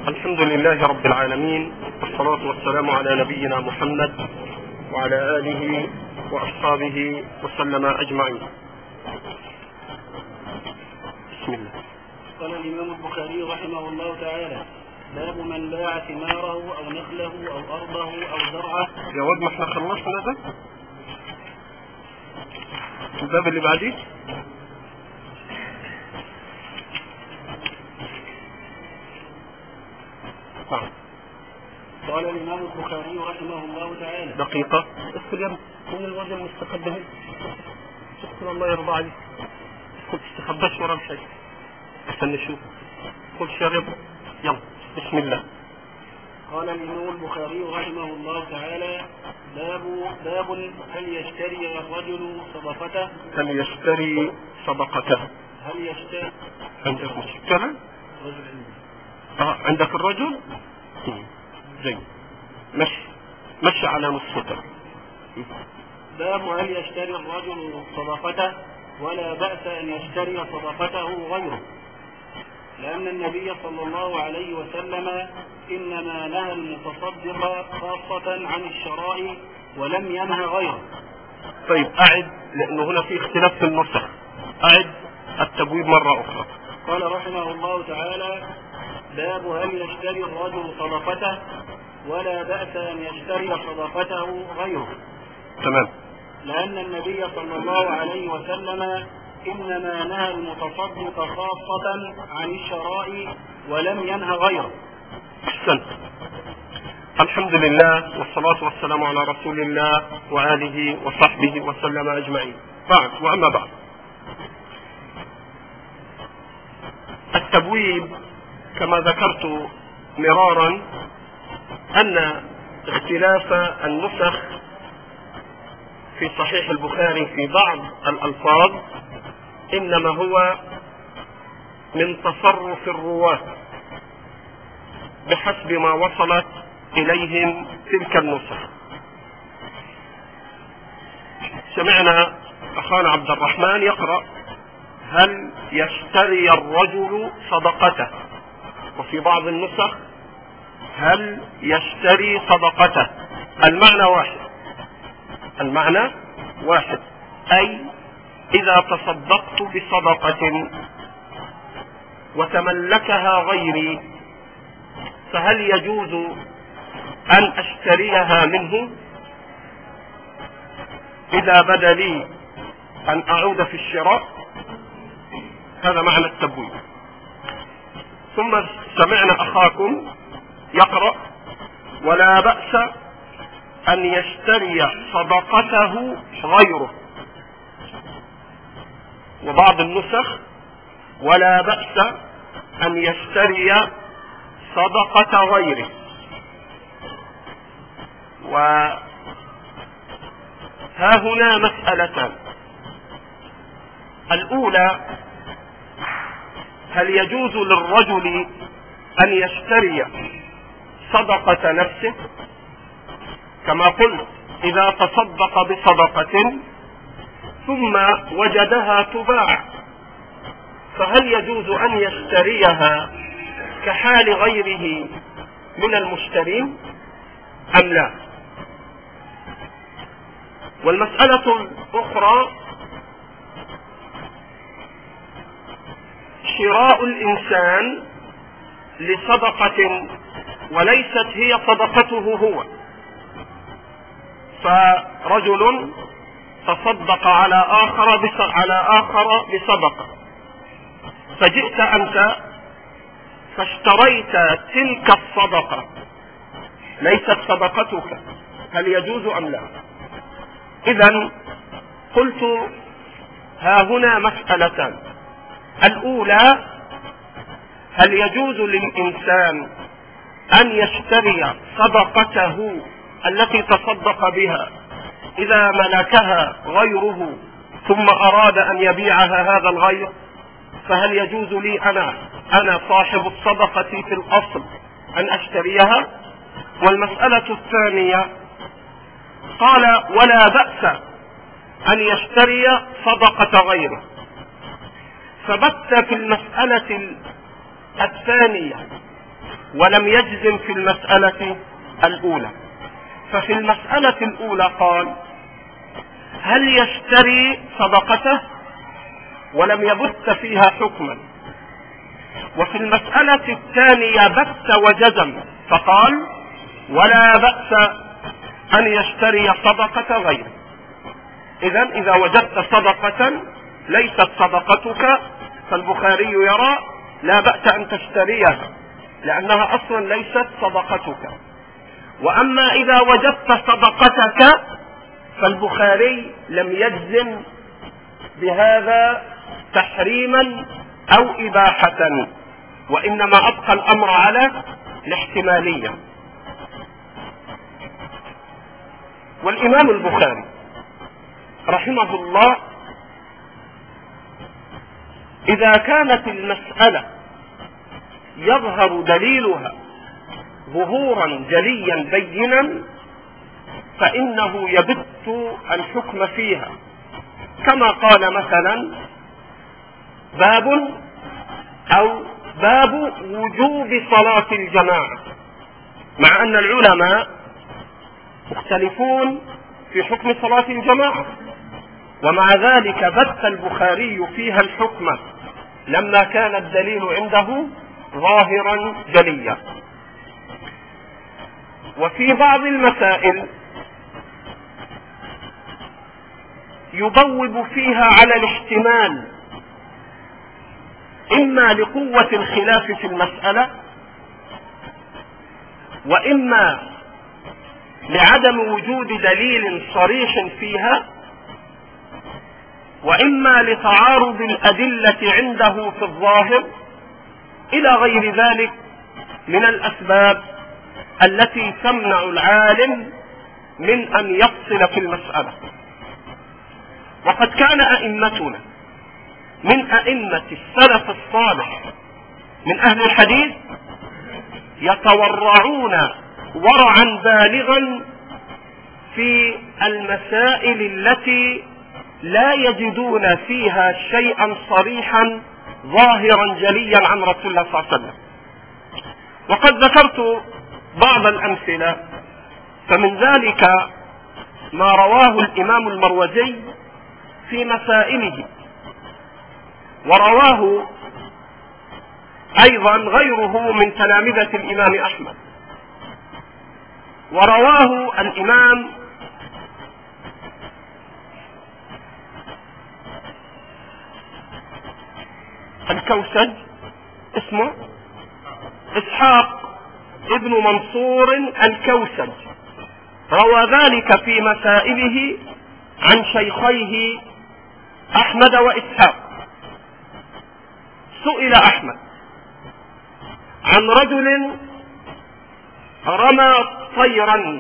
الحمد لله رب العالمين، والصلاة والسلام على نبينا محمد وعلى آله وأصحابه وسلم أجمعين. بسم الله. قال الإمام البخاري رحمه الله تعالى: باب من باع ثماره أو نخله أو أرضه أو زرعه. يا واد ما احنا خلصنا ده؟ الباب اللي بعديه قال الإمام البخاري رحمه الله تعالى: دقيقة ادخل يا من الواد المستخبى هنا، ادخل الله يرضى عليك، ادخل تستخباش ورا الشيء عشان نشوف. ادخل شرب يلا بسم الله. قال الإمام البخاري رحمه الله تعالى: باب هل يشتري الرجل صدقته؟ هل يشتري صدقته؟ هل يشتري عندك مشكلة؟ رجل عندي. عندك الرجل؟ زي مشي على نصفتك. باب هل يشتري الرجل صدقته ولا بأس أن يشتري صدقته غيره، لأن النبي صلى الله عليه وسلم إنما نهى المتصدق خاصة عن الشراء ولم ينهى غيره. طيب أعد، لأنه هنا في اختلاف في النسخ، أعد التبويب مرة أخرى. قال رحمه الله تعالى: باب هل يشتري الرجل صدقته ولا بأس أن يشتري صدقته غيره. تمام. لأن النبي صلى الله عليه وسلم إنما نهى المتصدق خاصة عن الشراء ولم ينهى غيره. أحسنت. الحمد لله والصلاة والسلام على رسول الله وآله وصحبه وسلم أجمعين. بعد وأما بعد، التبويب كما ذكرت مرارا أن اختلاف النسخ في صحيح البخاري في بعض الألفاظ إنما هو من تصرف الرواة بحسب ما وصلت إليهم تلك النسخ. سمعنا أخانا عبد الرحمن يقرأ: هل يشتري الرجل صدقته، وفي بعض النسخ هل يشتري صدقته. المعنى واحد، أي إذا تصدقت بصدقة وتملكها غيري فهل يجوز أن أشتريها منه إذا بدا لي أن أعود في الشراء؟ هذا معنى التبويب. ثم سمعنا أخاكم يقرأ: ولا بأس أن يشتري صدقته غيره، وبعض النسخ: ولا بأس أن يشتري صدقة غيره. وها هنا مسألتان: الأولى، هل يجوز للرجل أن يشتري صدقة نفسه؟ كما قلت، إذا تصدق بصدقة ثم وجدها تباع فهل يجوز أن يشتريها كحال غيره من المشترين أم لا؟ والمسألة الأخرى: شراء الإنسان لصدقة وليست هي صدقته هو، فرجل تصدق على آخر بصدقة، فجئت أنت فاشتريت تلك الصدقة ليست صدقتك، هل يجوز أم لا؟ إذن قلت ها هنا مسألتان: الأولى، هل يجوز للإنسان أن يشتري صدقته التي تصدق بها إذا ملكها غيره ثم أراد أن يبيعها هذا الغير، فهل يجوز لي أنا صاحب الصدقة في الأصل أن أشتريها؟ والمسألة الثانية قال: ولا بأس أن يشتري صدقة غيره. فبت في المسألة الثانية ولم يجزم في المسألة الأولى. ففي المسألة الأولى قال: هل يشتري صدقته؟ ولم يبت فيها حكما. وفي المسألة الثانية بت وجزم فقال: ولا بأس أن يشتري صدقة غيره. إذا وجدت صدقة ليست صدقتك فالبخاري يرى لا بأس أن تشتريها لأنها أصلا ليست صدقتك. وأما إذا وجدت صدقتك فالبخاري لم يجزم بهذا تحريما أو إباحة، وإنما أبقى الأمر على الاحتمالية. والإمام البخاري رحمه الله إذا كانت المسألة يظهر دليلها ظهورا جليا بينا فإنه يبت الحكم فيها، كما قال مثلا: باب وجوب صلاة الجماعة، مع أن العلماء مختلفون في حكم صلاة الجماعة، ومع ذلك بث البخاري فيها الحكم لما كان الدليل عنده ظاهرا جليا. وفي بعض المسائل يبوب فيها على الاحتمال، إما لقوة الخلاف في المسألة، وإما لعدم وجود دليل صريح فيها، وإما لتعارض الأدلة عنده في الظاهر، إلى غير ذلك من الأسباب التي تمنع العالم من أن يفصل في المسألة. وقد كان أئمتنا من أئمة السلف الصالح من أهل الحديث يتورعون ورعا بالغا في المسائل التي لا يجدون فيها شيئا صريحا ظاهرا جليا عن رسول الله صلى الله عليه وسلم. وقد ذكرت بعض الأمثلة، فمن ذلك ما رواه الإمام المروزي في مسائله، ورواه أيضا غيره من تلامذة الإمام أحمد، ورواه الإمام الكوسج اسمه إسحاق ابن منصور الكوسج، روى ذلك في مسائله عن شيخيه أحمد وإسحاق. سئل أحمد عن رجل رمى طيرا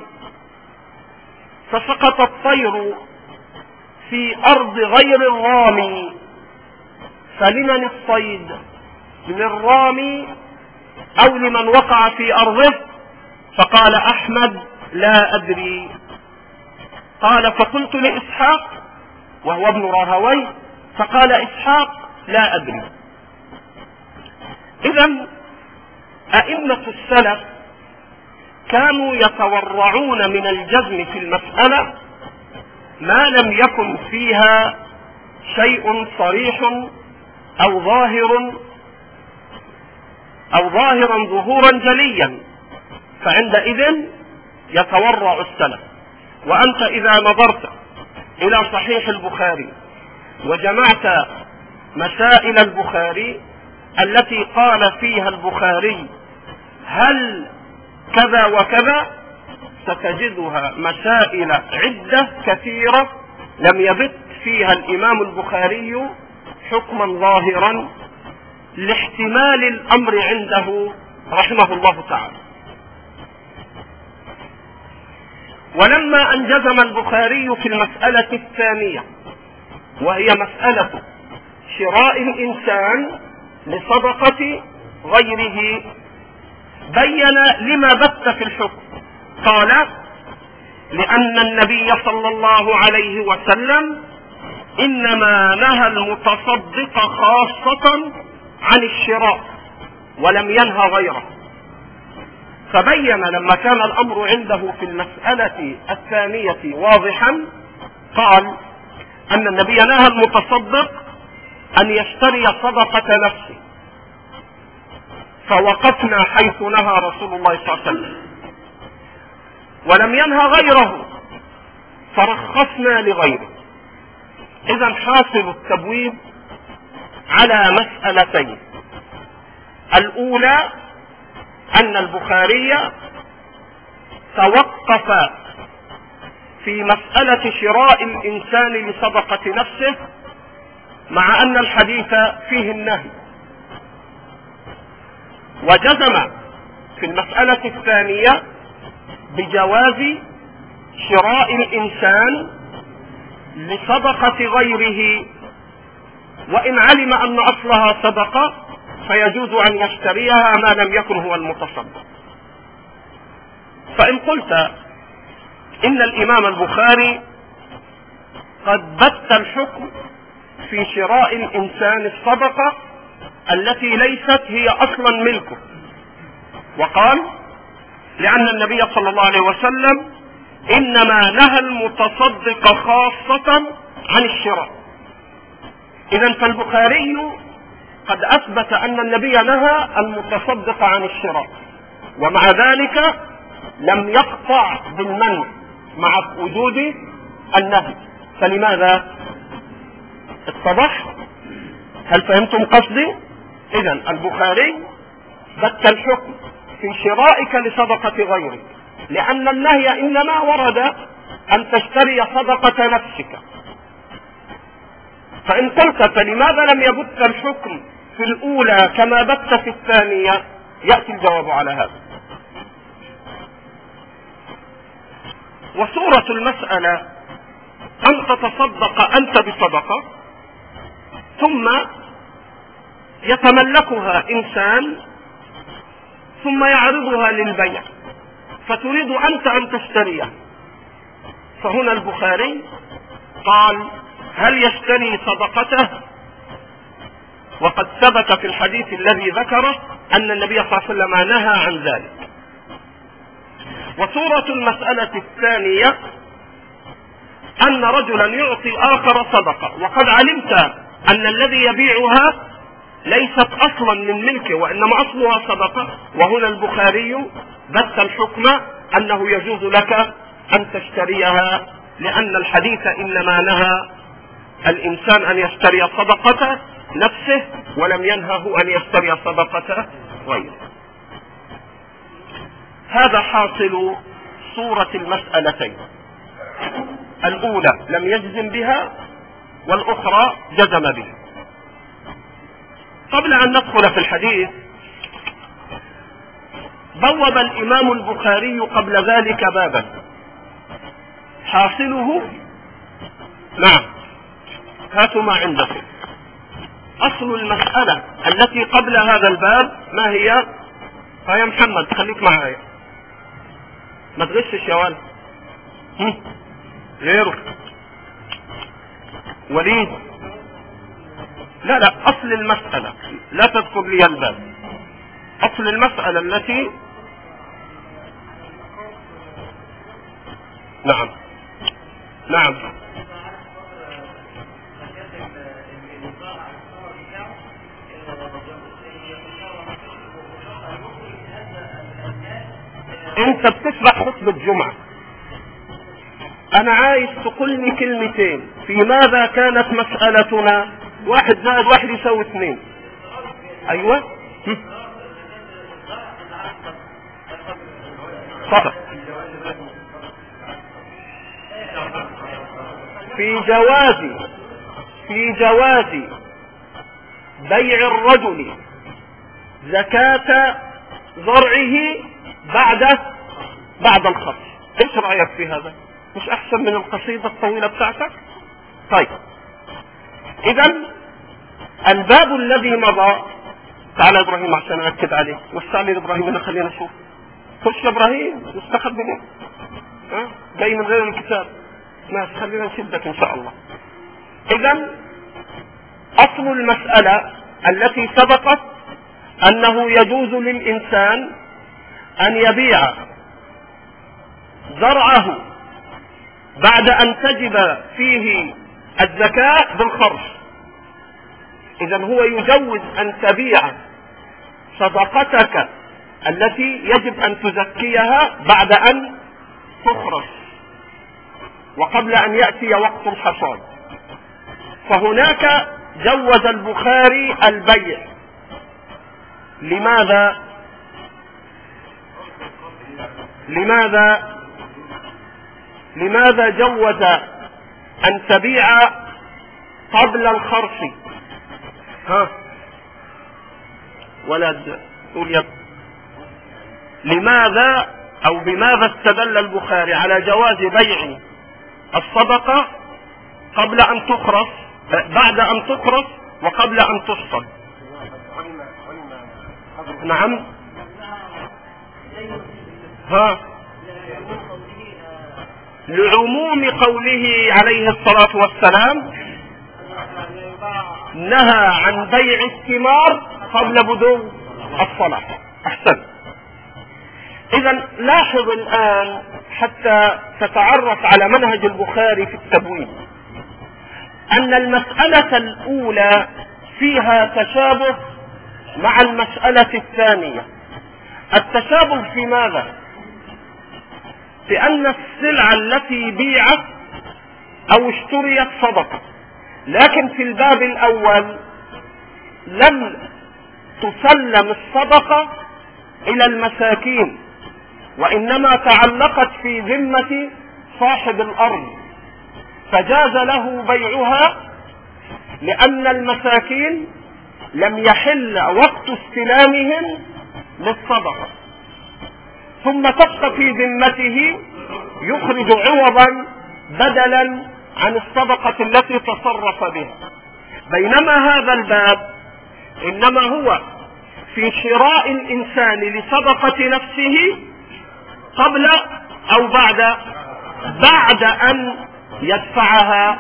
فسقط الطير في أرض غير الرامي، فلمن الصيد؟ للرامي أو لمن وقع في أرضه؟ فقال أحمد: لا أدري. قال: فقلت لإسحاق وهو ابن راهوي، فقال إسحاق: لا أدري. إذن أئمة السلف كانوا يتورعون من الجزم في المسألة ما لم يكن فيها شيء صريح أو ظاهرا ظهورا جليا، فعندئذ يتورع السلف. وأنت إذا نظرت إلى صحيح البخاري وجمعت مسائل البخاري التي قال فيها البخاري هل كذا وكذا، ستجدها مسائل عدة كثيرة لم يبت فيها الإمام البخاري حكما ظاهرا لاحتمال الأمر عنده رحمه الله تعالى. ولما أن جزم البخاري في المسألة الثانية وهي مسألة شراء الإنسان لصدقة غيره، بين لما بت في الحكم. قال: لأن النبي صلى الله عليه وسلم إنما نهى المتصدق خاصة عن الشراء ولم ينهى غيره. فبين لما كان الأمر عنده في المسألة الثانية واضحا، قال أن النبي نهى المتصدق أن يشتري صدقة نفسه، فوقفنا حيث نهى رسول الله صلى الله عليه وسلم، ولم ينهى غيره فرخصنا لغيره. إذا حاصل التبويب على مسألتين: الأولى أن البخاري توقف في مسألة شراء الإنسان لصدقة نفسه، مع أن الحديث فيه النهي، وجزم في المسألة الثانية بجواز شراء الإنسان لصدقة غيره، وإن علم أن أصلها صدقة فيجوز أن يشتريها ما لم يكن هو المتصدق. فإن قلت إن الإمام البخاري قد بت الحكم في شراء الإنسان الصدقة التي ليست هي أصلا ملكه، وقال لأن النبي صلى الله عليه وسلم إنما نهى المتصدق خاصة عن الشراء، إذن فالبخاري قد أثبت أن النبي نهى المتصدق عن الشراء، ومع ذلك لم يقطع بالمنع مع وجود النهي. فلماذا؟ اتضح؟ هل فهمتم قصدي؟ إذن البخاري بت الحكم في شرائك لصدقة غيرك، لأن النهي إنما ورد أن تشتري صدقة نفسك. فإن قلت فلماذا لم يبت الحكم في الأولى كما بت في الثانية؟ يأتي الجواب على هذا. وصورة المسألة أن تتصدق أنت بصدقة ثم يتملكها إنسان ثم يعرضها للبيع، فتريد أنت أن تشتريها. فهنا البخاري قال هل يشتري صدقته؟ وقد ثبت في الحديث الذي ذكره أن النبي صلى الله عليه وسلم نهى عن ذلك. وصورة المسألة الثانية أن رجلا يعطي آخر صدقة، وقد علمت أن الذي يبيعها ليست أصلا من ملكه وإنما أصلها صدقة، وهنا البخاري بث الحكم أنه يجوز لك أن تشتريها، لأن الحديث إنما نهى الإنسان أن يشتري صدقة نفسه ولم ينهه أن يشتري صدقة غيره. هذا حاصل صورة المسألتين، الأولى لم يجزم بها والأخرى جزم بها. قبل أن ندخل في الحديث، بوب الإمام البخاري قبل ذلك بابا حاصله، نعم هاتوا ما عندكم، أصل المسألة التي قبل هذا الباب ما هي؟ يا محمد خليك معايا ما تغشش يا ولد. غيره وليد، لا أصل المسألة، لا تذكر لي الباب. أصل المسألة التي نعم انت بتشرح خطبة جمعة، انا عايز تقول لي كلمتين في ماذا كانت مسألتنا 1 زائد 1 يساوي 2. ايوه صح. في جواز بيع الرجل زكاة زرعه بعد الخرج. ايش رأيك في هذا؟ مش احسن من القصيدة الطويلة بتاعتك؟ طيب اذا الباب الذي مضى، تعال ابراهيم عشان اكد عليه، وسع ابراهيم هنا خلينا نشوف. خش يا ابراهيم، مستخبي منه جاي من غير الكتاب. ماشي خلينا نشدك ان شاء الله. اذا اصل المسألة التي سبقت انه يجوز للانسان أن يبيع زرعه بعد أن تجب فيه الزكاة بالخرج. إذن هو يجوز أن تبيع صدقتك التي يجب أن تزكيها بعد أن تخرج وقبل أن يأتي وقت الحصاد. فهناك جوز البخاري البيع. لماذا جوز أن تبيع قبل الخرص؟ ولد قول لماذا أو بماذا استدل البخاري على جواز بيع الصدقة قبل أن تخرص، بعد أن تخرص وقبل أن تحصد؟ نعم. لعموم قوله عليه الصلاة والسلام نهى عن بيع الثمار قبل بدو الصلاة. أحسن. إذن لاحظ الآن حتى تتعرف على منهج البخاري في التبويب أن المسألة الأولى فيها تشابه مع المسألة الثانية. التشابه في ماذا؟ في أن السلعة التي بيعت أو اشتريت صدقة، لكن في الباب الأول لم تسلم الصدقة إلى المساكين، وإنما تعلقت في ذمة صاحب الأرض، فجاز له بيعها لأن المساكين لم يحل وقت استلامهم للصدقة، ثم تبقى في ذمته يخرج عوضا بدلا عن الصدقة التي تصرف بها. بينما هذا الباب إنما هو في شراء الإنسان لصدقة نفسه قبل أو بعد أن يدفعها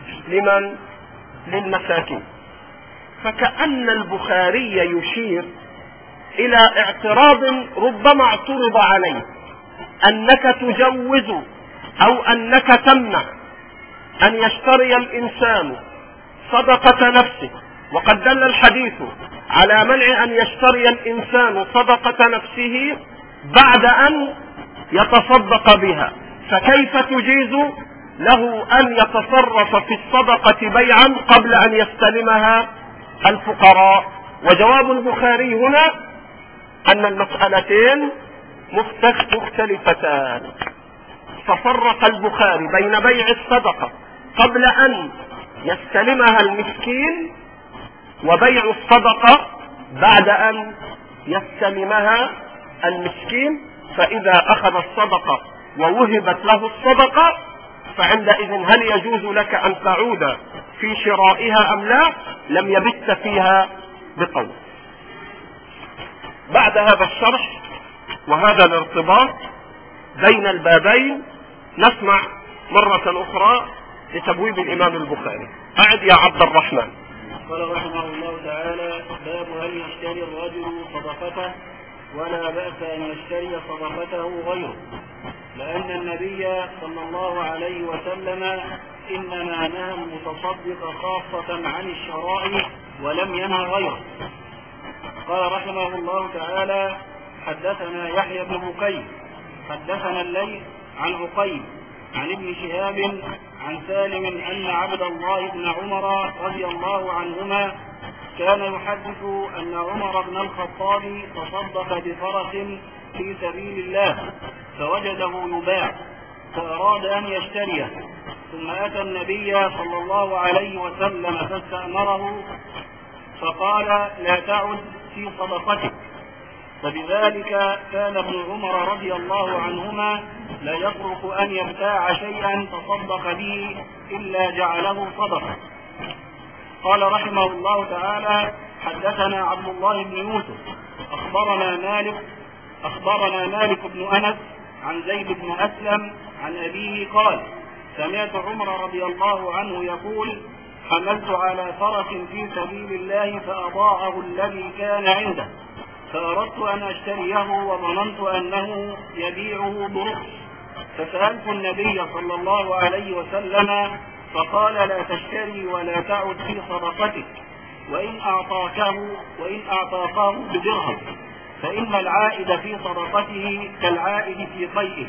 للمساكين. فكأن البخاري يشير إلى اعتراض ربما اعترض عليه، أنك تجوز أو أنك تمنع أن يشتري الإنسان صدقة نفسه، وقد دل الحديث على منع أن يشتري الإنسان صدقة نفسه بعد أن يتصدق بها، فكيف تجيز له أن يتصرف في الصدقة بيعا قبل أن يستلمها الفقراء؟ وجواب البخاري هنا أن المسألتين مختلفتان، ففرق البخاري بين بيع الصدقة قبل أن يستلمها المسكين وبيع الصدقة بعد أن يستلمها المسكين. فإذا أخذ الصدقة ووهبت له الصدقة فعندئذ هل يجوز لك أن تعود في شرائها أم لا؟ لم يبت فيها بقول. بعد هذا الشرح وهذا الارتباط بين البابين نسمع مرة أخرى لتبويب الإمام البخاري. أعد يا عبد الرحمن. قال رحمه الله تعالى: باب هل يشتري الرجل صدقته ولا بأس أن يشتري صدقته غيره، لأن النبي صلى الله عليه وسلم إنما نهى المتصدق خاصة عن الشراء ولم ينهى غيره. قال رحمه الله تعالى: حدثنا يحيى بن بكير حدثنا الليث عن عقيل عن ابن شهاب عن سالم أن عبد الله بن عمر رضي الله عنهما كان يحدث أن عمر بن الخطاب تصدق بفرس في سبيل الله فوجده يباع فأراد أن يشتريه، ثم أتى النبي صلى الله عليه وسلم فاستأمره فقال: لا تعد في صدقتك. فبذلك كان ابن عمر رضي الله عنهما لا يترك أن يبتاع شيئا تصدق به إلا جعله صدقة. قال رحمه الله تعالى: حدثنا عبد الله بن يوسف أخبرنا مالك بن أنس عن زيد بن أسلم عن أبيه قال: سمعت عمر رضي الله عنه يقول: حملت على فرس في سبيل الله فأضاعه الذي كان عنده، فأردت أن أشتريه وظننت أنه يبيعه برخص، فسألت النبي صلى الله عليه وسلم فقال لا تشتري ولا تعد في صدقتك، وإن أعطاكه بدرهم، فإن العائد في صدقته كالعائد في قيئه.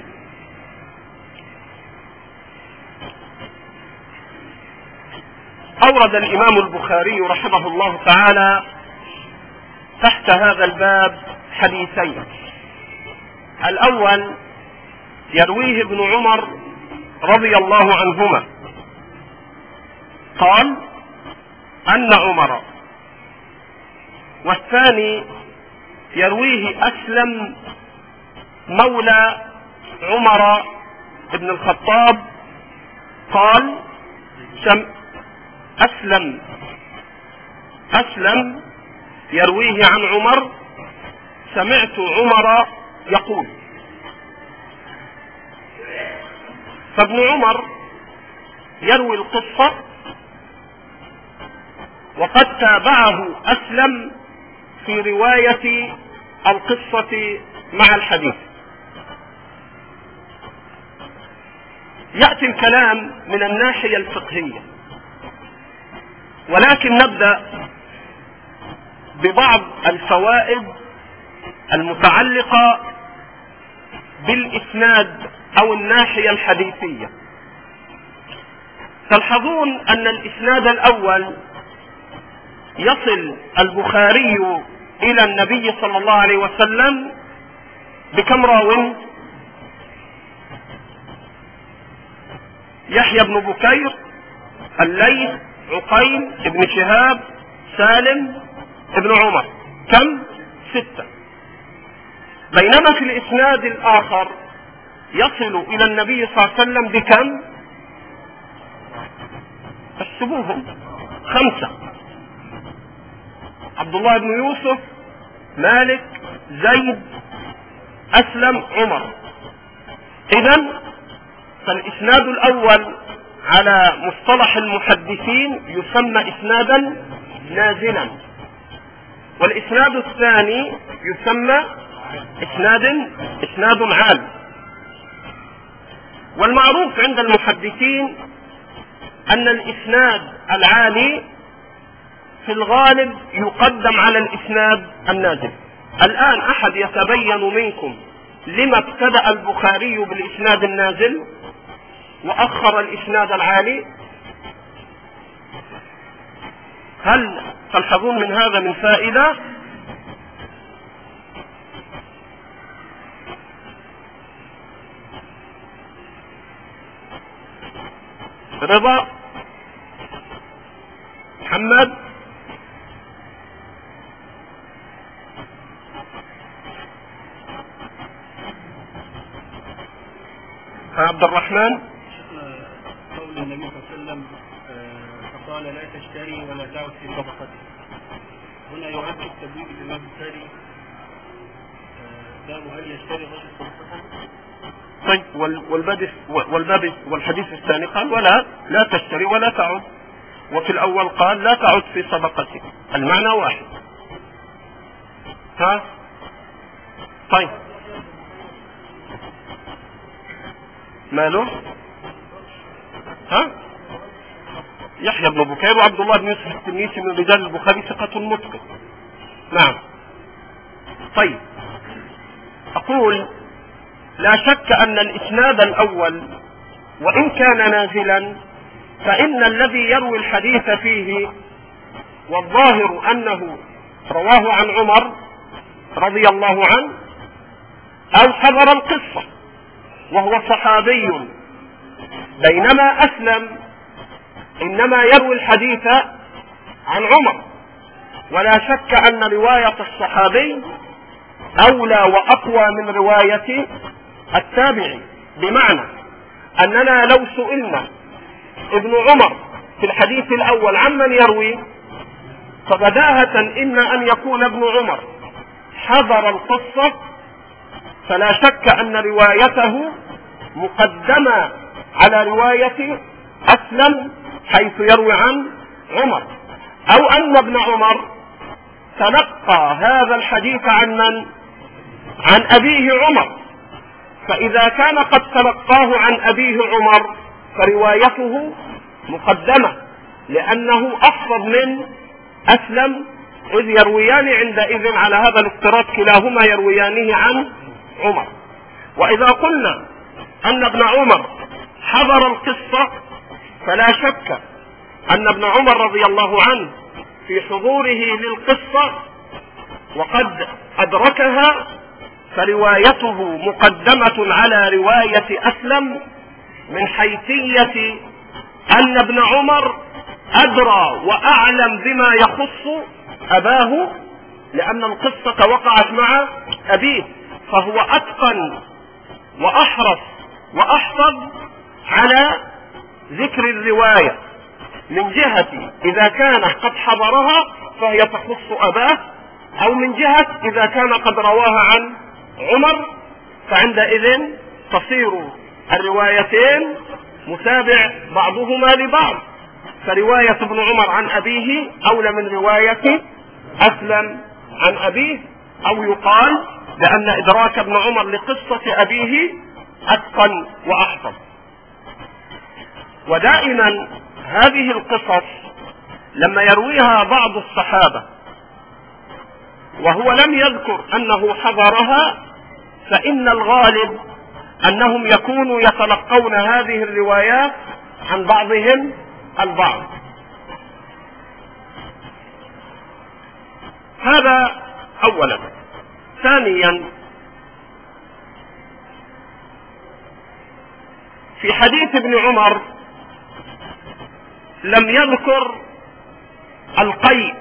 أورد الإمام البخاري رحمه الله تعالى تحت هذا الباب حديثين. الأول يرويه ابن عمر رضي الله عنهما قال أن عمر، والثاني يرويه أسلم مولى عمر بن الخطاب قال أسلم يرويه عن عمر سمعت عمر يقول. فابن عمر يروي القصة وقد تابعه أسلم في رواية القصة مع الحديث. يأتي الكلام من الناحية الفقهية، ولكن نبدأ ببعض الفوائد المتعلقة بالإسناد أو الناحية الحديثية. تلحظون أن الإسناد الأول يصل البخاري إلى النبي صلى الله عليه وسلم بكم راو؟ يحيى بن بكير، الليث، عقيل، ابن شهاب، سالم، ابن عمر. كم؟ 6. بينما في الإسناد الآخر يصل إلى النبي صلى الله عليه وسلم بكم؟ احسبوهم، 5: عبد الله بن يوسف، مالك، زيد، أسلم، عمر. إذن فالإسناد الأول على مصطلح المحدثين يسمى إسنادا نازلا، والإسناد الثاني يسمى إسناد عال. والمعروف عند المحدثين أن الإسناد العالي في الغالب يقدم على الإسناد النازل. الآن أحد يتبين منكم لما ابتدأ البخاري بالإسناد النازل وأخر الإسناد العالي؟ هل تلحظون من هذا من فائدة؟ رضا، محمد، عبد الرحمن. قول النبي صلى الله عليه وسلم فقال لا تشتري ولا تعد في صدقتك، هنا يؤكد تبويب الإمام البخاري باب هل يشتري الرجل صدقته. طيب، والباب والحديث الثاني قال لا تشتري ولا تعد، وفي الأول قال لا تعد في صدقتك، المعنى واحد. طيب، ماله؟ يحيى بن بكير وعبد الله بن يوسف التنيسي من رجال البخاري ثقة متقن. نعم. طيب، أقول لا شك أن الإسناد الأول وإن كان نازلا فإن الذي يروي الحديث فيه والظاهر أنه رواه عن عمر رضي الله عنه أو حضر القصة وهو صحابي، بينما أسلم إنما يروي الحديث عن عمر. ولا شك أن رواية الصحابي أولى وأقوى من رواية التابعي، بمعنى أننا لو سئلنا ابن عمر في الحديث الأول عمن يروي فبداهة إما أن يكون ابن عمر حضر القصة، فلا شك أن روايته مقدمة على رواية أسلم حيث يروي عن عمر، أو أن ابن عمر تلقى هذا الحديث عن من؟ عن أبيه عمر. فإذا كان قد تلقاه عن أبيه عمر فروايته مقدمة، لأنه أحفظ من أسلم، إذ يرويان عندئذ على هذا الافتراض كلاهما يرويانه عن عمر. وإذا قلنا أن ابن عمر حضر القصة فلا شك أن ابن عمر رضي الله عنه في حضوره للقصة وقد أدركها فروايته مقدمة على رواية أسلم، من حيثية أن ابن عمر أدرى وأعلم بما يخص أباه، لأن القصة وقعت مع أبيه، فهو أتقن وأحرص وأحفظ على ذكر الرواية من جهة إذا كان قد حضرها فهي تخص أباه، أو من جهة إذا كان قد رواها عن عمر، فعندئذ تصير الروايتين متابع بعضهما لبعض، فرواية ابن عمر عن أبيه أولى من رواية أسلم عن أبيه، أو يقال بأن إدراك ابن عمر لقصة أبيه أتقن وأحفظ. ودائما هذه القصص لما يرويها بعض الصحابة وهو لم يذكر أنه حضرها، فإن الغالب أنهم يكونوا يتلقون هذه الروايات عن بعضهم البعض. هذا أولا. ثانيا، في حديث ابن عمر لم يذكر القيء،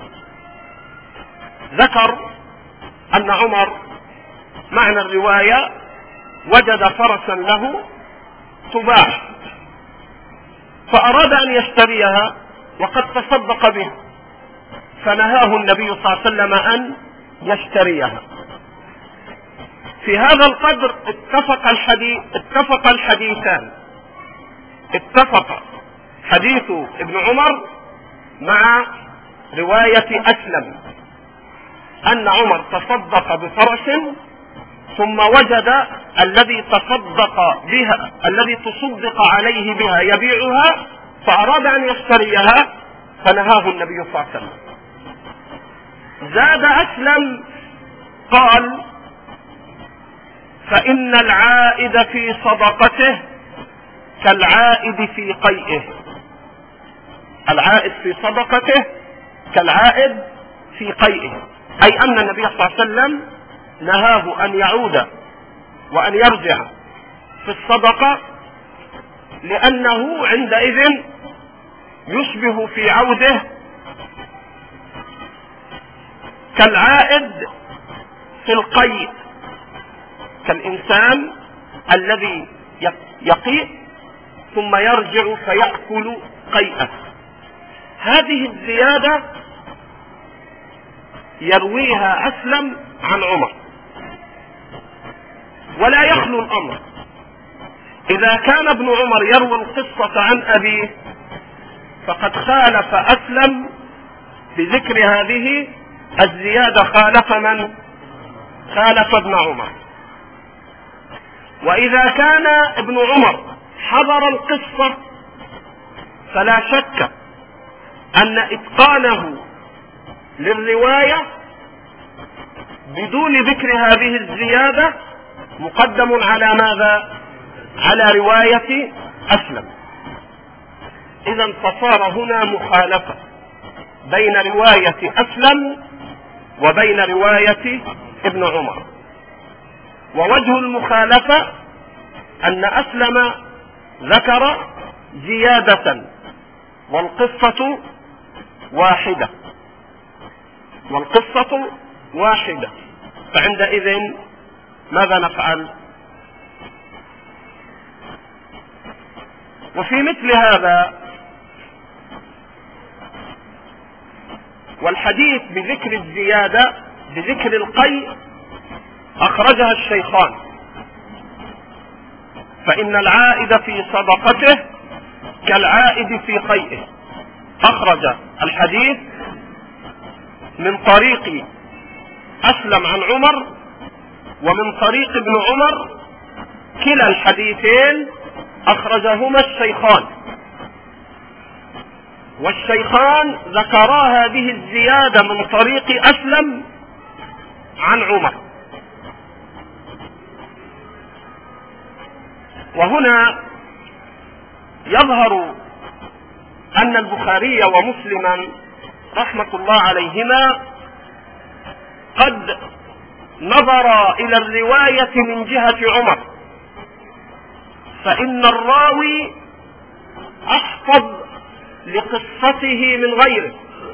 ذكر أن عمر معنى الرواية وجد فرسا له تباع فأراد أن يشتريها وقد تصدق به، فنهاه النبي صلى الله عليه وسلم أن يشتريها. في هذا القدر اتفق الحديثان، اتفق حديث ابن عمر مع رواية أسلم، أن عمر تصدق بفرس ثم وجد الذي تصدق عليه بها يبيعها، فأراد أن يشتريها فنهاه النبي صلى الله عليه وسلم. زاد أسلم قال: فإن العائد في صدقته كالعائد في قيئه. العائد في صدقته كالعائد في قيئه، أي أن النبي صلى الله عليه وسلم نهاه أن يعود وأن يرجع في الصدقة، لأنه عندئذ يشبه في عوده كالعائد في القيء، كالإنسان الذي يقيء ثم يرجع فيأكل قيئة. هذه الزيادة يرويها أسلم عن عمر. ولا يخلو الأمر إذا كان ابن عمر يروي القصة عن أبيه فقد خالف أسلم بذكر هذه الزيادة، خالف من؟ خالف ابن عمر. وإذا كان ابن عمر حضر القصة فلا شك أن إتقانه للرواية بدون ذكر هذه الزيادة مقدم على ماذا؟ على رواية أسلم. إذن فصار هنا مخالفة بين رواية أسلم وبين رواية ابن عمر. ووجه المخالفة أن أسلم ذكر زيادة والقصة واحدة، فعندئذ ماذا نفعل؟ وفي مثل هذا والحديث بذكر الزيادة بذكر القيء أخرجها الشيخان، فإن العائد في صدقته كالعائد في قيئه. أخرج الحديث من طريق أسلم عن عمر ومن طريق ابن عمر، كلا الحديثين أخرجهما الشيخان، والشيخان ذكرا هذه الزيادة من طريق أسلم عن عمر. وهنا يظهر أن البخاري ومسلما رحمة الله عليهما قد نظر إلى الرواية من جهة عمر، فإن الراوي أحفظ لقصته من غيره،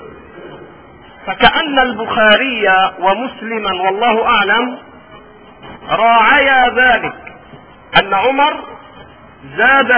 فكأن البخاري ومسلما والله أعلم راعيا ذلك، أن عمر زاد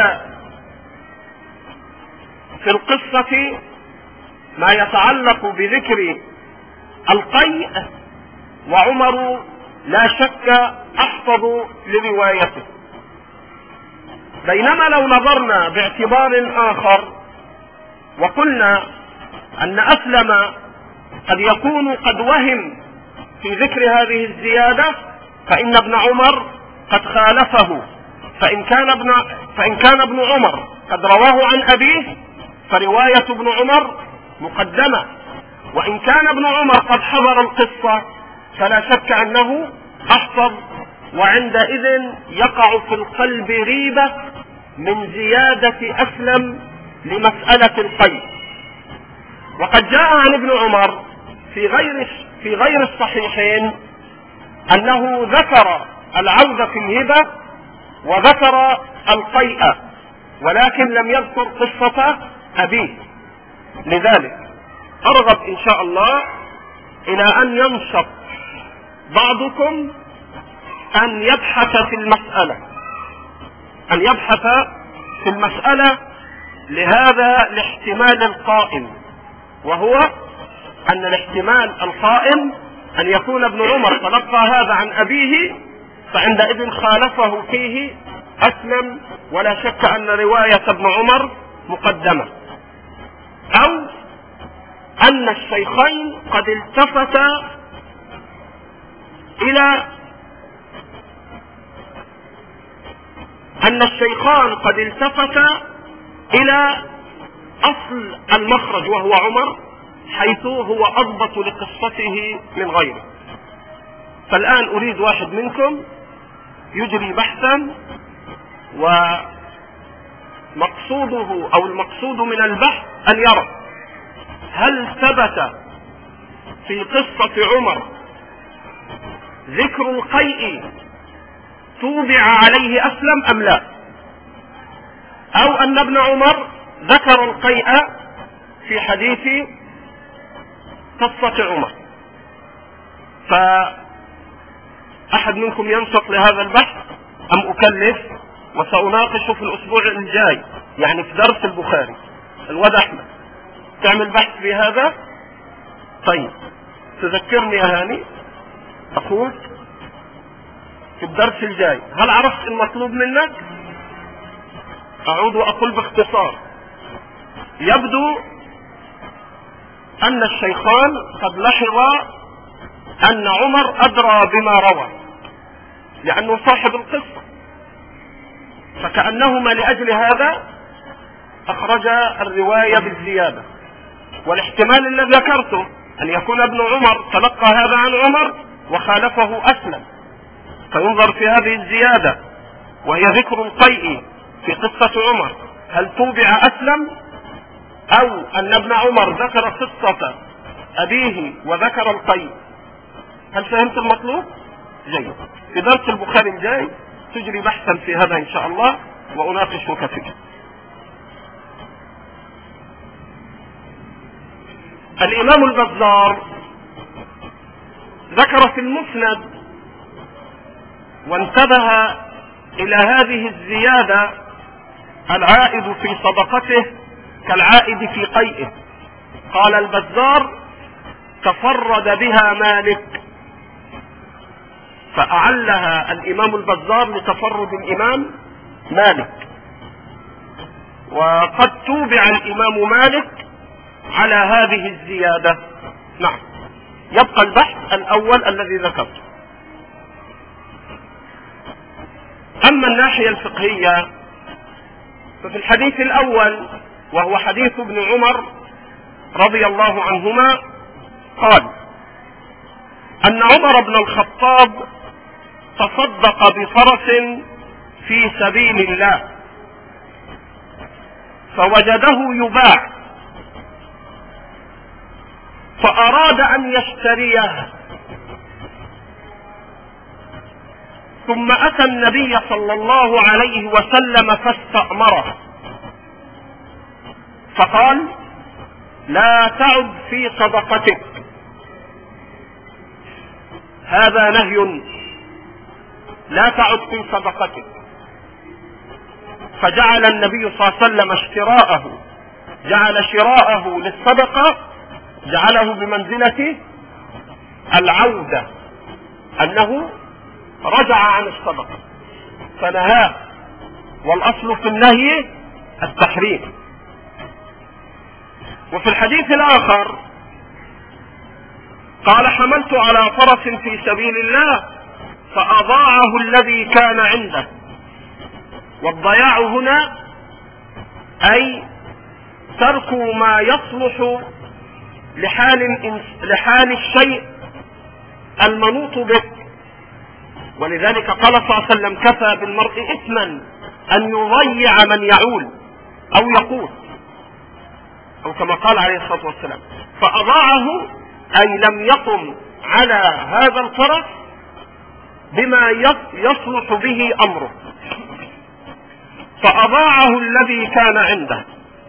في القصة ما يتعلق بذكر القيء، وعمر لا شك أحفظ لروايته. بينما لو نظرنا باعتبار آخر وقلنا أن أسلم قد يكون قد وهم في ذكر هذه الزيادة، فإن ابن عمر قد خالفه، فإن كان ابن عمر قد رواه عن أبيه فرواية ابن عمر مقدمة، وإن كان ابن عمر قد حضر القصة فلا شك أنه أحفظ، وعندئذ يقع في القلب ريبة من زيادة أسلم لمسألة القيء. وقد جاء عن ابن عمر في غير الصحيحين أنه ذكر العوذ في الهبة وذكر القيء، ولكن لم يذكر قصة أبيه. لذلك أرغب إن شاء الله إلى أن ينشط بعضكم أن يبحث في المسألة لهذا الاحتمال القائم، وهو أن الاحتمال القائم أن يكون ابن عمر تلقى هذا عن أبيه، فعندئذ خالفه فيه أسلم، ولا شك أن رواية ابن عمر مقدمة، أو أن الشيخين قد التفتا إلى أصل المخرج وهو عمر، حيث هو أضبط لقصته من غيره. فالآن أريد واحد منكم يجري بحثا، ومقصوده أو المقصود من البحث أن يرى هل ثبت في قصة عمر ذكر القيء توبع عليه أسلم أم لا، أو أن ابن عمر ذكر القيء في حديث قصة عمر. فأحد منكم ينشط لهذا البحث أم أكلف؟ وسأناقشه في الأسبوع الجاي، يعني في درس البخاري. الواد أحمد تعمل بحث في هذا؟ طيب تذكرني يا هاني أخوك في الدرس الجاي. هل عرفت المطلوب منك؟ أعود وأقول باختصار، يبدو أن الشيخان قد لاحظا أن عمر أدرى بما روى لأنه صاحب القصة، فكأنهما لأجل هذا أخرجا الرواية بالزيادة. والاحتمال الذي ذكرته أن يكون ابن عمر تلقى هذا عن عمر وخالفه أسلم، فينظر في هذه الزيادة وهي ذكر القيء في قصة عمر، هل توبع أسلم، أو أن ابن عمر ذكر قصة أبيه وذكر القيء. هل فهمت المطلوب؟ جيد. في درس البخاري الجاي تجري بحثا في هذا إن شاء الله وأناقشك فيه. الإمام البزار ذكر في المسند وانتبه إلى هذه الزيادة: العائد في صدقته كالعائد في قيئه. قال البزار: تفرد بها مالك، فأعلها الإمام البزار لتفرد الإمام مالك، وقد توبع الإمام مالك على هذه الزيادة. نعم. يبقى البحث الأول الذي ذكرته. أما الناحية الفقهية ففي الحديث الأول وهو حديث ابن عمر رضي الله عنهما قال أن عمر بن الخطاب تصدق بفرس في سبيل الله فوجده يباع فأراد أن يشتريه، ثم أتى النبي صلى الله عليه وسلم فاستأمره فقال لا تعد في صدقتك، هذا نهي، لا تعد في صدقتك. فجعل النبي صلى الله عليه وسلم جعل شراءه للصدقة جعله بمنزلة العودة، أنه رجع عن الصدقة فنهاه، والأصل في النهي التحريم. وفي الحديث الآخر قال حملت على فرس في سبيل الله فأضاعه الذي كان عنده، والضياع هنا أي ترك ما يصلح لحال الشيء المنوط به. ولذلك قال صلى الله عليه وسلم كفى بالمرء إثما أن يضيع من يعول أو يقوت، أو كما قال عليه الصلاة والسلام. فأضاعه أي لم يقم على هذا الفرس بما يصلح به أمره، فأضاعه الذي كان عنده.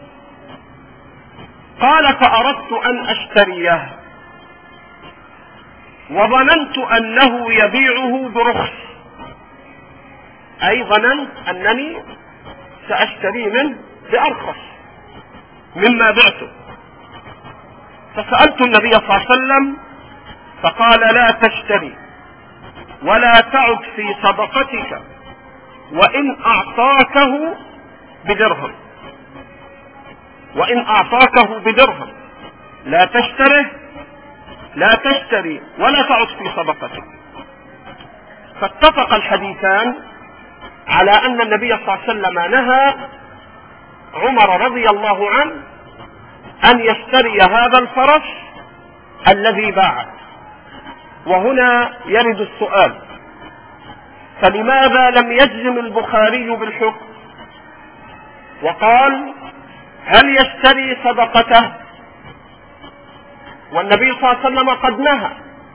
قال فأردت أن أشتريه وظننت أنه يبيعه برخص، أي ظننت أنني سأشتري منه بأرخص مما بعته. فسألت النبي صلى الله عليه وسلم فقال لا تشتري ولا تعد في صدقتك وإن أعطاكه بدرهم، وإن أعطاكه بدرهم لا تشتري ولا تعد في صدقتك. فاتفق الحديثان على أن النبي صلى الله عليه وسلم نهى عمر رضي الله عنه أن يشتري هذا الفرس الذي باعه. وهنا يرد السؤال: فلماذا لم يجزم البخاري بالحكم وقال هل يشتري صدقته والنبي صلى الله عليه وسلم قد نهى؟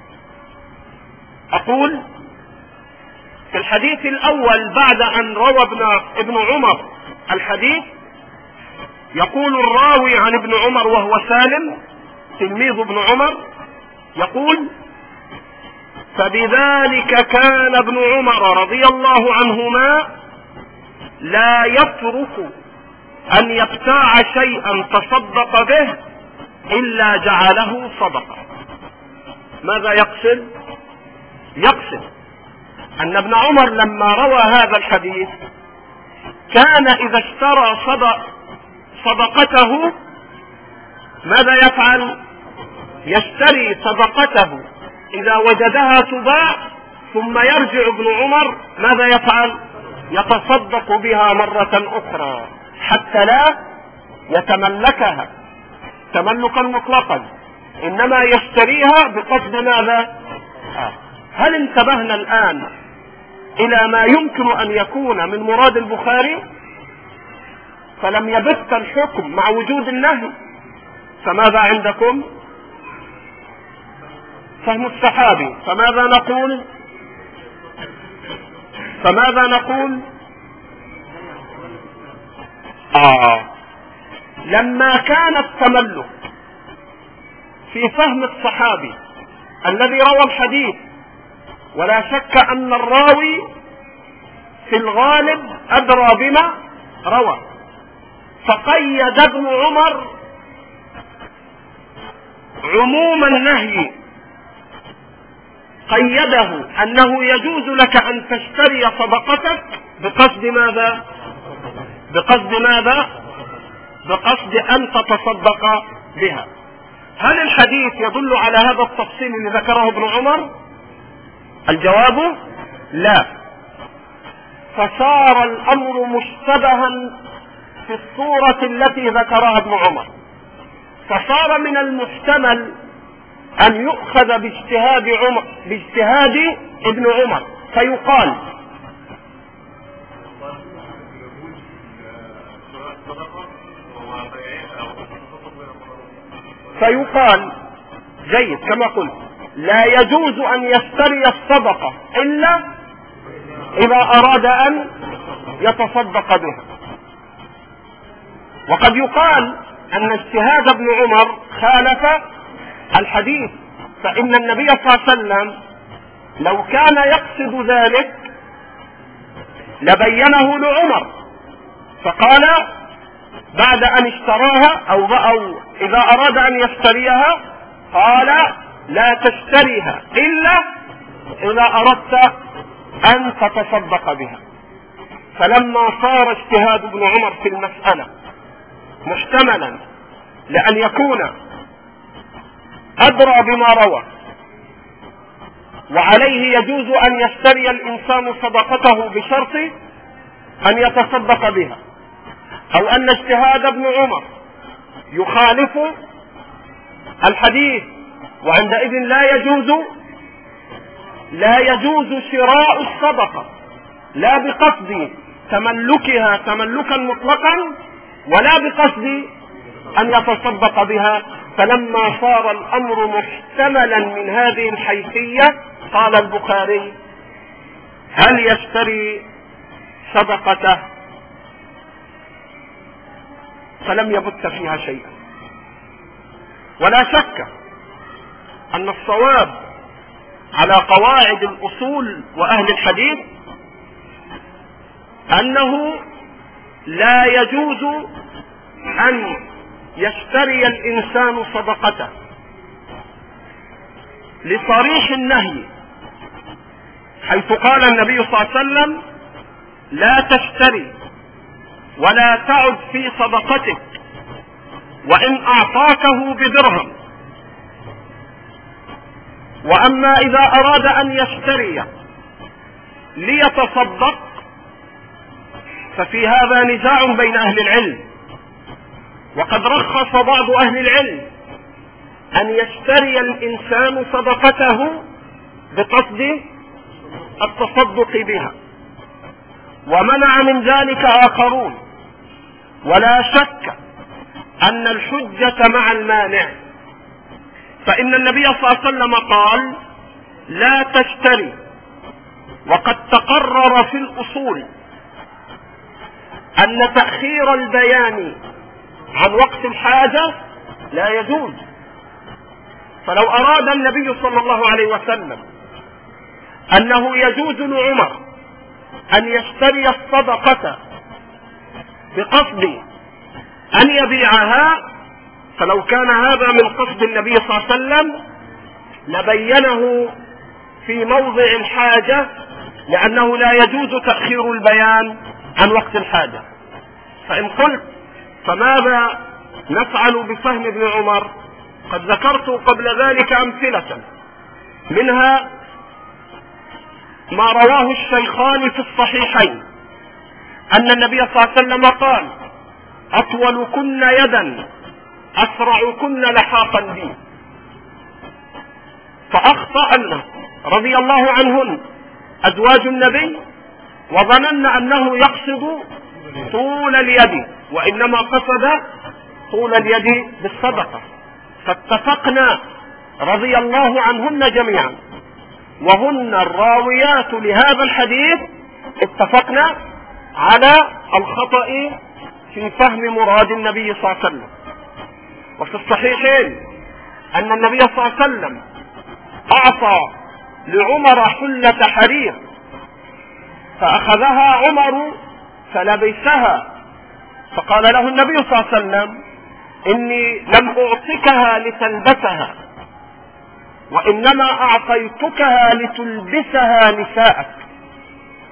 أقول في الحديث الأول بعد أن روى ابن عمر الحديث يقول الراوي عن ابن عمر وهو سالم تلميذ ابن عمر يقول: فبذلك كان ابن عمر رضي الله عنهما لا يترك أن يبتاع شيئا تصدق به إلا جعله صدقة. ماذا يقصد؟ يقصد أن ابن عمر لما روى هذا الحديث كان إذا اشترى صدقته ماذا يفعل؟ يشتري صدقته إذا وجدها تباع، ثم يرجع ابن عمر ماذا يفعل؟ يتصدق بها مرة أخرى حتى لا يتملكها تملكا مطلقا، إنما يشتريها بقصد ماذا؟ هل انتبهنا الآن إلى ما يمكن أن يكون من مراد البخاري؟ فلم يبث الحكم مع وجود النهي. فماذا عندكم؟ فهم الصحابي. فماذا نقول؟ لما كان التملك في فهم الصحابي الذي روى الحديث، ولا شك أن الراوي في الغالب أدرى بما روى، فقيد ابن عمر عموم النهي، قيده أنه يجوز لك أن تشتري صدقتك بقصد ماذا؟ بقصد أن تتصدق بها. هل الحديث يدل على هذا التفصيل اللي ذكره ابن عمر؟ الجواب لا. فصار الأمر مشتبها في الصورة التي ذكرها ابن عمر، فصار من المحتمل أن يؤخذ باجتهاد ابن عمر فيقال جيد كما قلت لا يجوز أن يشتري الصدقة إلا إذا أراد أن يتصدق بها. وقد يقال أن اجتهاد ابن عمر خالف الحديث، فإن النبي صلى الله عليه وسلم لو كان يقصد ذلك لبينه لعمر، فقال بعد أن اشتراها أو إذا أراد أن يشتريها قال لا تشتريها إلا إذا أردت أن تتصدق بها. فلما صار اجتهاد ابن عمر في المسألة محتملا لأن يكون أدرى بما روى وعليه يجوز أن يشتري الإنسان صدقته بشرط أن يتصدق بها، أو أن اجتهاد ابن عمر يخالف الحديث، وعندئذ لا يجوز شراء الصدقة لا بقصد تملكها تملكا مطلقا ولا بقصد أن يتصدق بها. فلما صار الأمر محتملا من هذه الحيثية قال البخاري هل يشتري صدقته؟ فلم يبت فيها شيئا. ولا شك أن الصواب على قواعد الأصول وأهل الحديث أنه لا يجوز أن يشتري الإنسان صدقته لصريح النهي، حيث قال النبي صلى الله عليه وسلم لا تشتري ولا تعد في صدقتك وإن أعطاكه بدرهم. وأما إذا أراد أن يشتري ليتصدق ففي هذا نزاع بين أهل العلم، وقد رخص بعض أهل العلم أن يشتري الإنسان صدقته بقصد التصدق بها، ومنع من ذلك آخرون. ولا شك أن الحجة مع المانع، فإن النبي صلى الله عليه وسلم قال لا تشتري، وقد تقرر في الأصول أن تأخير البيان عن وقت الحاجة لا يجوز. فلو أراد النبي صلى الله عليه وسلم أنه يجوز لعمر أن يشتري الصدقة بقصد أن يبيعها، فلو كان هذا من قصد النبي صلى الله عليه وسلم لبينه في موضع الحاجة، لأنه لا يجوز تأخير البيان عن وقت الحاجة. فإن قلت فماذا نفعل بفهم ابن عمر؟ قد ذكرت قبل ذلك أمثلة، منها ما رواه الشيخان في الصحيحين أن النبي صلى الله عليه وسلم قال أطولكن يدا أسرعكن لحاقا بي، فأخطأن رضي الله عنهن أزواج النبي وظنن أنه يقصد طول اليد، وإنما قصد طول اليد بالصدقة. فاتفقنا رضي الله عنهن جميعا، وهن الراويات لهذا الحديث، اتفقنا على الخطأ في فهم مراد النبي صلى الله عليه وسلم. وفي الصحيحين أن النبي صلى الله عليه وسلم أعطى لعمر حلة حرير فأخذها عمر فلبسها، فقال له النبي صلى الله عليه وسلم إني لم أعطكها لتلبسها وإنما أعطيتكها لتلبسها نساءك.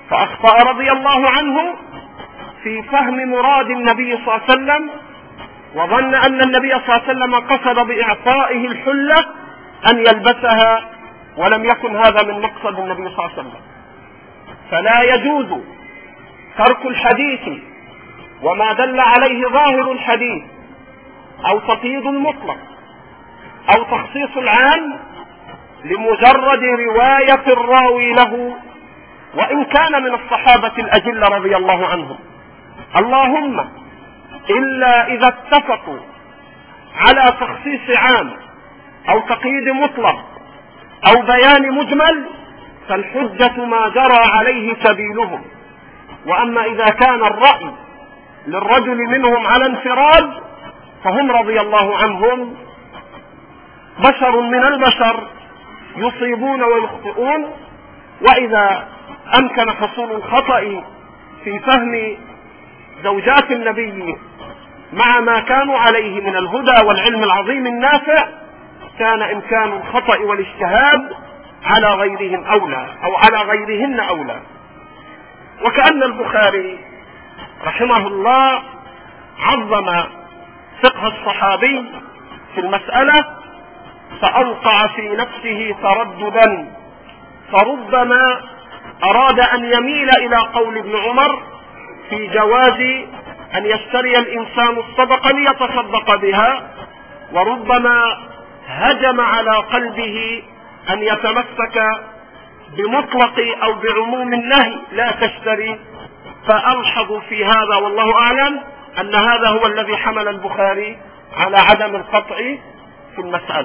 فأخطأ رضي الله عنه في فهم مراد النبي صلى الله عليه وسلم وظن أن النبي صلى الله عليه وسلم قصد بإعطائه الحلة أن يلبسها، ولم يكن هذا من مقصد النبي صلى الله عليه وسلم. فلا يجوز ترك الحديث وما دل عليه ظاهر الحديث، أو تقييد المطلق، أو تخصيص العام لمجرد رواية الراوي له، وإن كان من الصحابة الأجلة رضي الله عنهم، اللهم إلا إذا اتفقوا على تخصيص عام أو تقييد مطلق أو بيان مجمل، فالحجة ما جرى عليه سبيلهم. وأما إذا كان الرأي للرجل منهم على انفراد، فهم رضي الله عنهم بشر من البشر يصيبون ويخطئون، وإذا أمكن حصول الخطأ في فهم زوجات النبي مع ما كانوا عليه من الهدى والعلم العظيم النافع، كان إمكان الخطأ والاجتهاد على غيرهم أولى، أو على غيرهن أولى. وكأن البخاري رحمه الله عظم فقه الصحابي في المسألة، فأوقع في نفسه ترددا، فربما أراد أن يميل إلى قول ابن عمر في جواز أن يشتري الإنسان الصدقة ليتصدق بها، وربما هجم على قلبه أن يتمسك بمطلق أو بعموم النهي لا تشتري. فألحظ في هذا والله أعلم أن هذا هو الذي حمل البخاري على عدم القطع في المسألة.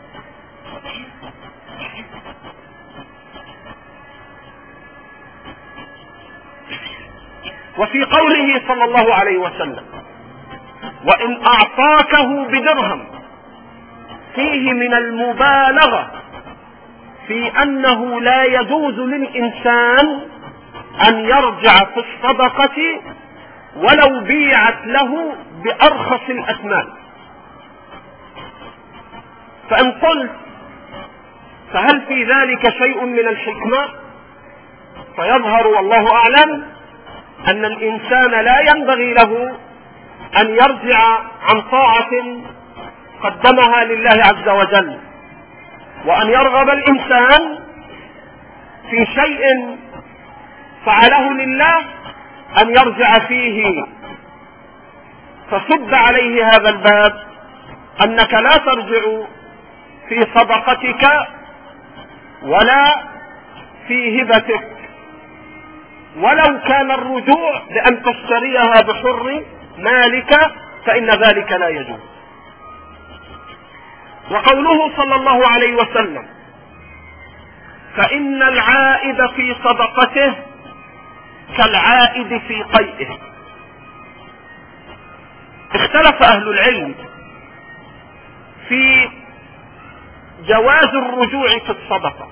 وفي قوله صلى الله عليه وسلم: وإن أعطاكه بدرهم، فيه من المبالغة في أنه لا يجوز للإنسان أن يرجع في الصدقة ولو بيعت له بأرخص الأثمان. فإن قلت فهل في ذلك شيء من الحكمة؟ فيظهر والله أعلم أن الإنسان لا ينبغي له أن يرجع عن طاعة قدمها لله عز وجل، وأن يرغب الإنسان في شيء فعله لله أن يرجع فيه. فسد عليه هذا الباب أنك لا ترجع في صدقتك ولا في هبتك، ولو كان الرجوع لأن تشتريها بحر مالك فإن ذلك لا يجوز. وقوله صلى الله عليه وسلم: فإن العائد في صدقته كالعائد في قيئه. اختلف أهل العلم في جواز الرجوع في الصدقة،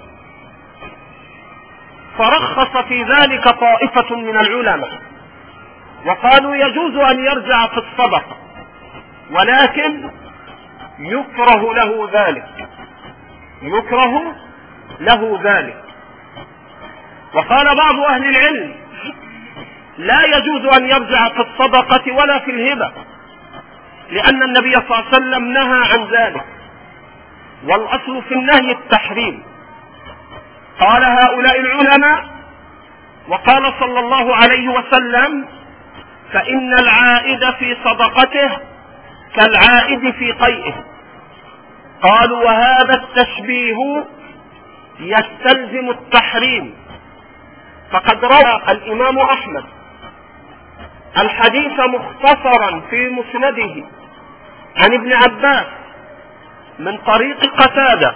فرخص في ذلك طائفة من العلماء وقالوا يجوز أن يرجع في الصدقة، ولكن يكره له ذلك، يكره له ذلك. وقال بعض أهل العلم لا يجوز أن يرجع في الصدقة ولا في الهبة، لأن النبي صلى الله عليه وسلم نهى عن ذلك، والأصل في النهي التحريم. قال هؤلاء العلماء: وقال صلى الله عليه وسلم: فإن العائد في صدقته كالعائد في قيئه. قالوا: وهذا التشبيه يستلزم التحريم، فقد روى الإمام أحمد الحديث مختصرا في مسنده عن ابن عباس من طريق قتادة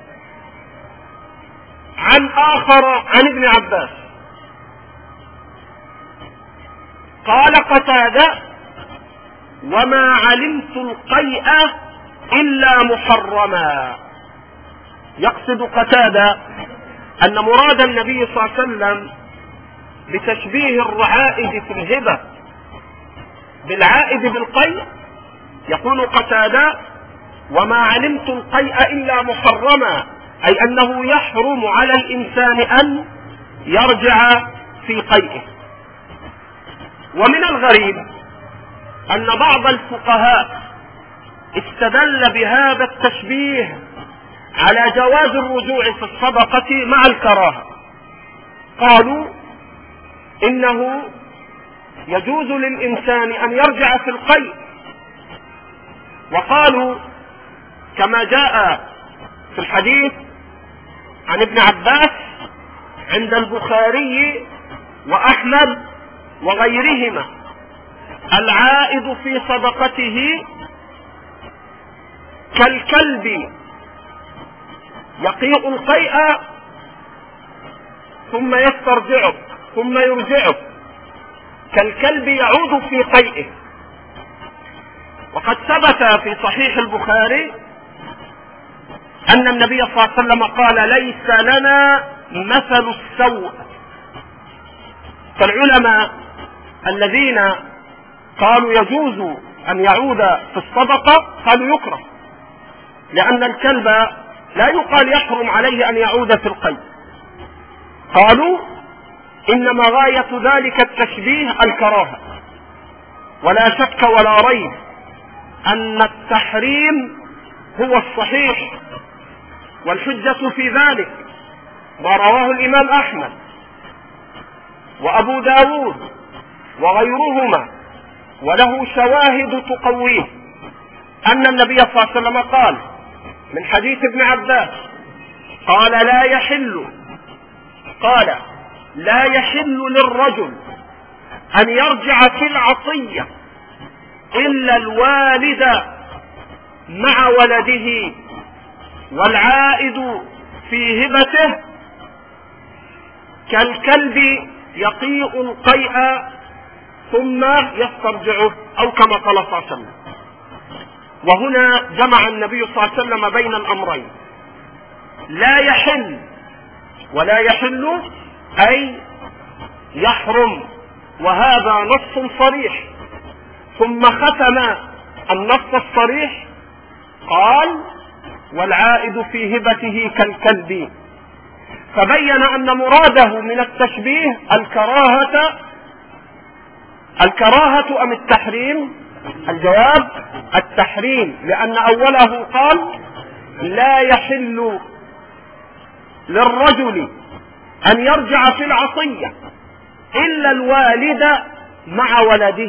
عن آخر عن ابن عباس. قال قتادة: وما علمت القيء إلا محرما. يقصد قتادة أن مراد النبي صلى الله عليه وسلم بتشبيه العائد في الهبة بالعائد بالقيء، يقول قتادة: وما علمت القيء إلا محرما، أي أنه يحرم على الإنسان أن يرجع في قيئه. ومن الغريب أن بعض الفقهاء استدل بهذا التشبيه على جواز الرجوع في الصدقة مع الكراهة. قالوا إنه يجوز للإنسان أن يرجع في القيء، وقالوا كما جاء في الحديث عن ابن عباس عند البخاري وأحمد وغيرهما: العائد في صدقته كالكلب يقيء القيء ثم يسترجعه ثم يرجعه، كالكلب يعود في قيئه. وقد ثبت في صحيح البخاري أن النبي صلى الله عليه وسلم قال: ليس لنا مثل السوء. فالعلماء الذين قالوا يجوز أن يعود في الصدقة قالوا يكره، لأن الكلب لا يقال يحرم عليه أن يعود في القيء. قالوا إنما غاية ذلك التشبيه الكراهة، ولا شك ولا ريب أن التحريم هو الصحيح، والحجة في ذلك ما رواه الإمام أحمد وأبو داود وغيرهما وله شواهد تقويه، أن النبي صلى الله عليه وسلم قال من حديث ابن عباس قال: لا يحل للرجل أن يرجع في العطية إلا الوالد مع ولده، والعائد في هبته كالكلب يقيء القيء ثم يسترجعه، أو كما قال صلى الله عليه وسلم. وهنا جمع النبي صلى الله عليه وسلم بين الأمرين: لا يحل ولا يحل، أي يحرم، وهذا نص صريح. ثم ختم النص الصريح قال: والعائد في هبته كالكلب، فبين أن مراده من التشبيه الكراهة أم التحريم؟ الجواب التحريم، لأن أوله قال: لا يحل للرجل أن يرجع في العطية إلا الوالد مع ولده،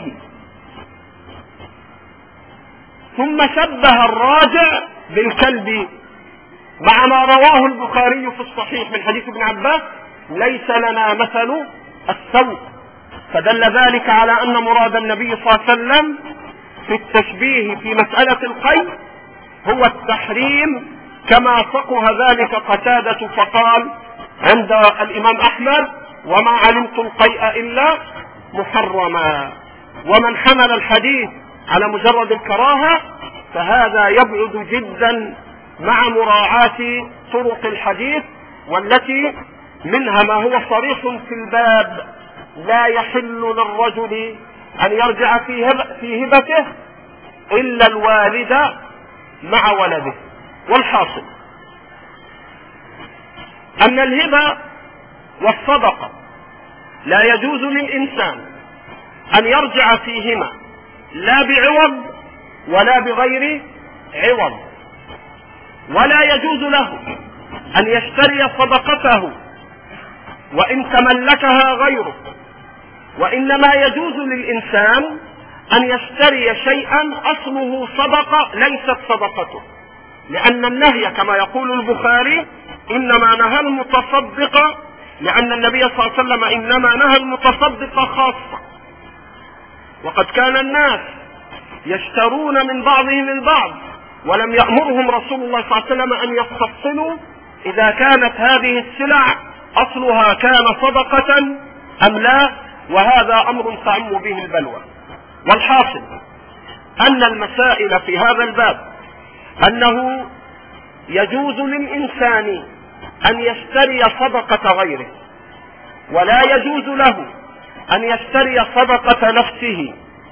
ثم شبه الراجع بالكلب، مع ما رواه البخاري في الصحيح من حديث ابن عباس: ليس لنا مثل السوء. فدل ذلك على أن مراد النبي صلى الله عليه وسلم في التشبيه في مسألة القيء هو التحريم، كما فقه ذلك قتادة فقال عند الإمام أحمد: وما علمت القيء إلا محرما. ومن حمل الحديث على مجرد الكراهة فهذا يبعد جدا مع مراعاة طرق الحديث، والتي منها ما هو صريح في الباب: لا يحل للرجل أن يرجع في هبته إلا الوالد مع ولده. والحاصل أن الهبة والصدقة لا يجوز للإنسان أن يرجع فيهما لا بعوض ولا بغير عوض، ولا يجوز له أن يشتري صدقته وإن تملكها غيره، وإنما يجوز للإنسان أن يشتري شيئا أصله صدقة ليست صدقته، لأن النهي كما يقول البخاري إنما نهى المتصدق، لأن النبي صلى الله عليه وسلم إنما نهى المتصدق خاصة. وقد كان الناس يشترون من بعضهم البعض، ولم يأمرهم رسول الله صلى الله عليه وسلم أن يفصلوا إذا كانت هذه السلع أصلها كان صدقة أم لا، وهذا أمر تعم به البلوى. والحاصل أن المسائل في هذا الباب أنه يجوز للإنسان أن يشتري صدقة غيره، ولا يجوز له أن يشتري صدقة نفسه،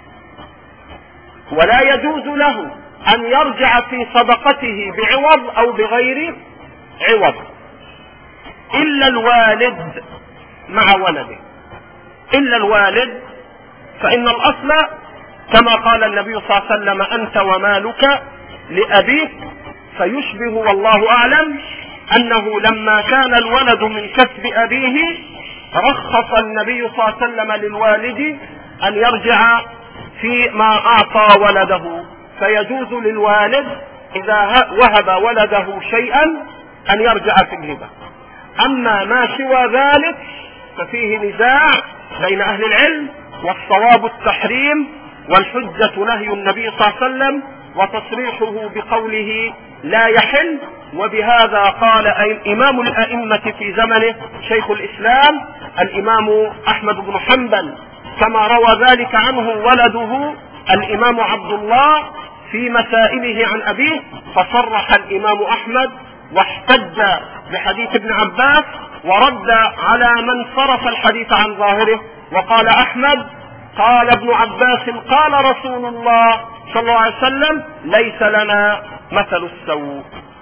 ولا يجوز له أن يرجع في صدقته بعوض أو بغير عوض، إلا الوالد مع ولده. إلا الوالد، فإن الأصل كما قال النبي صلى الله عليه وسلم: أنت ومالك لأبيه، فيشبه والله أعلم أنه لما كان الولد من كسب أبيه رخص النبي صلى الله عليه وسلم للوالد أن يرجع فيما أعطى ولده، فيجوز للوالد إذا وهب ولده شيئا أن يرجع في الهبة. أما ما سوى ذلك ففيه نزاع بين أهل العلم، والصواب التحريم، والحجة نهي النبي صلى الله عليه وسلم وتصريحه بقوله لا يحل. وبهذا قال إمام الأئمة في زمنه شيخ الإسلام الإمام أحمد بن حنبل، كما روى ذلك عنه ولده الإمام عبد الله في مسائله عن أبيه، فصرح الإمام أحمد واحتج بحديث ابن عباس ورد على من صرف الحديث عن ظاهره، وقال أحمد قال ابن عباس قال رسول الله صلى الله عليه وسلم ليس لنا مثل السوء.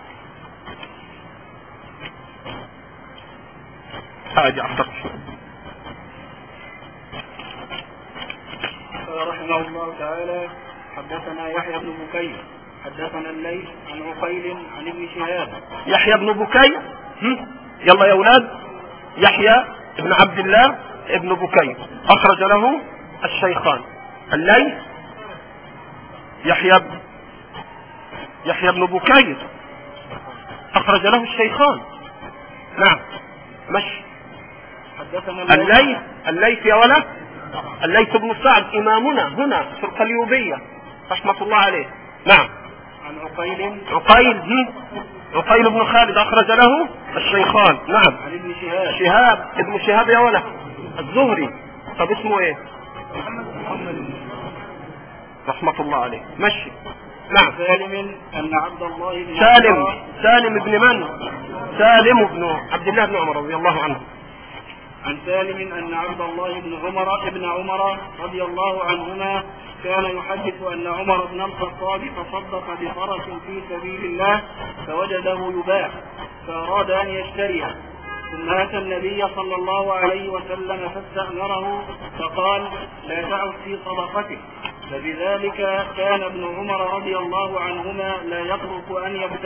رحمه الله تعالى حدثنا يحيى بن بكير حدثنا الليث عن عقيل عن ابن شهاب. يحيى بن بكير، يلا يا اولاد، يحيى بن عبد الله ابن بكير اخرج له الشيخان. الليث يحيى بن بكير اخرج له الشيخان. نعم مشي. الليث يا ولد، الليث بن سعد إمامنا هنا في القليوبية رحمة الله عليه. نعم. عن عقيل بن خالد أخرج له الشيخان. نعم. عن ابن ابن شهاب يا ولد الزهري. طب اسمه ايه؟ محمد رحمة الله عليه. مشي. نعم. سالم أن عبد الله بن سالم بن من؟ سالم بن عبد الله بن عمر رضي الله عنه. عن سالم أن عبد الله بن عمر رضي الله عنهما كان يحدث أن عمر بن الخطاب تصدق بفرس في سبيل الله فوجده يباع فأراد أن يشتريه، ثم أتى النبي صلى الله عليه وسلم فاستأمره فقال لا تعد في صدقته، فبذلك كان ابن عمر رضي الله عنهما لا يترك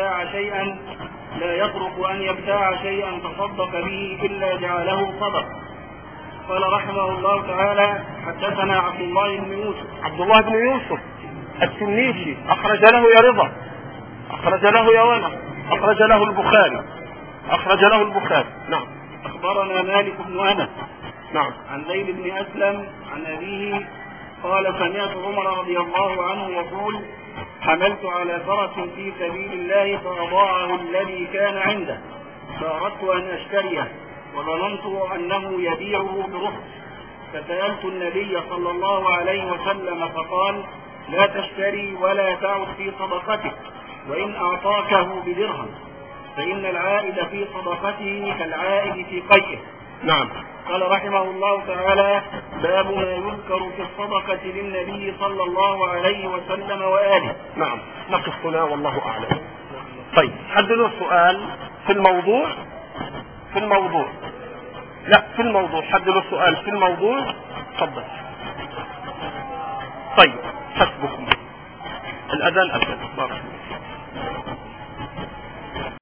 أن يبتاع شيئا تصدق به إلا جعله صدق. قال رحمه الله تعالى حدثنا عبد الله بن يوسف التنيسي أخرج له يا رضا، أخرج له يا ولد، أخرج له البخاري. نعم. أخبرنا مالك بن أنس نعم عن زيد بن أسلم عن أبيه قال سمعت عمر رضي الله عنه يقول حملت على فرس في سبيل الله فأضاعه الذي كان عنده فأردت أن أشتريه وظننت أنه يبيعه برخص، فسألت النبي صلى الله عليه وسلم فقال لا تشتري ولا تعد في صدقتك، وإن أعطاكه بدرهم فإن العائد في صدقته كالعائد في قيئه. نعم. قال رحمه الله تعالى باب ما يذكر في الصدقة للنبي صلى الله عليه وسلم وآله. نعم نقف هنا والله أعلم. طيب حد له سؤال في الموضوع؟ حد له سؤال في الموضوع؟ تفضل. طيب حسبكم الأذان أذن.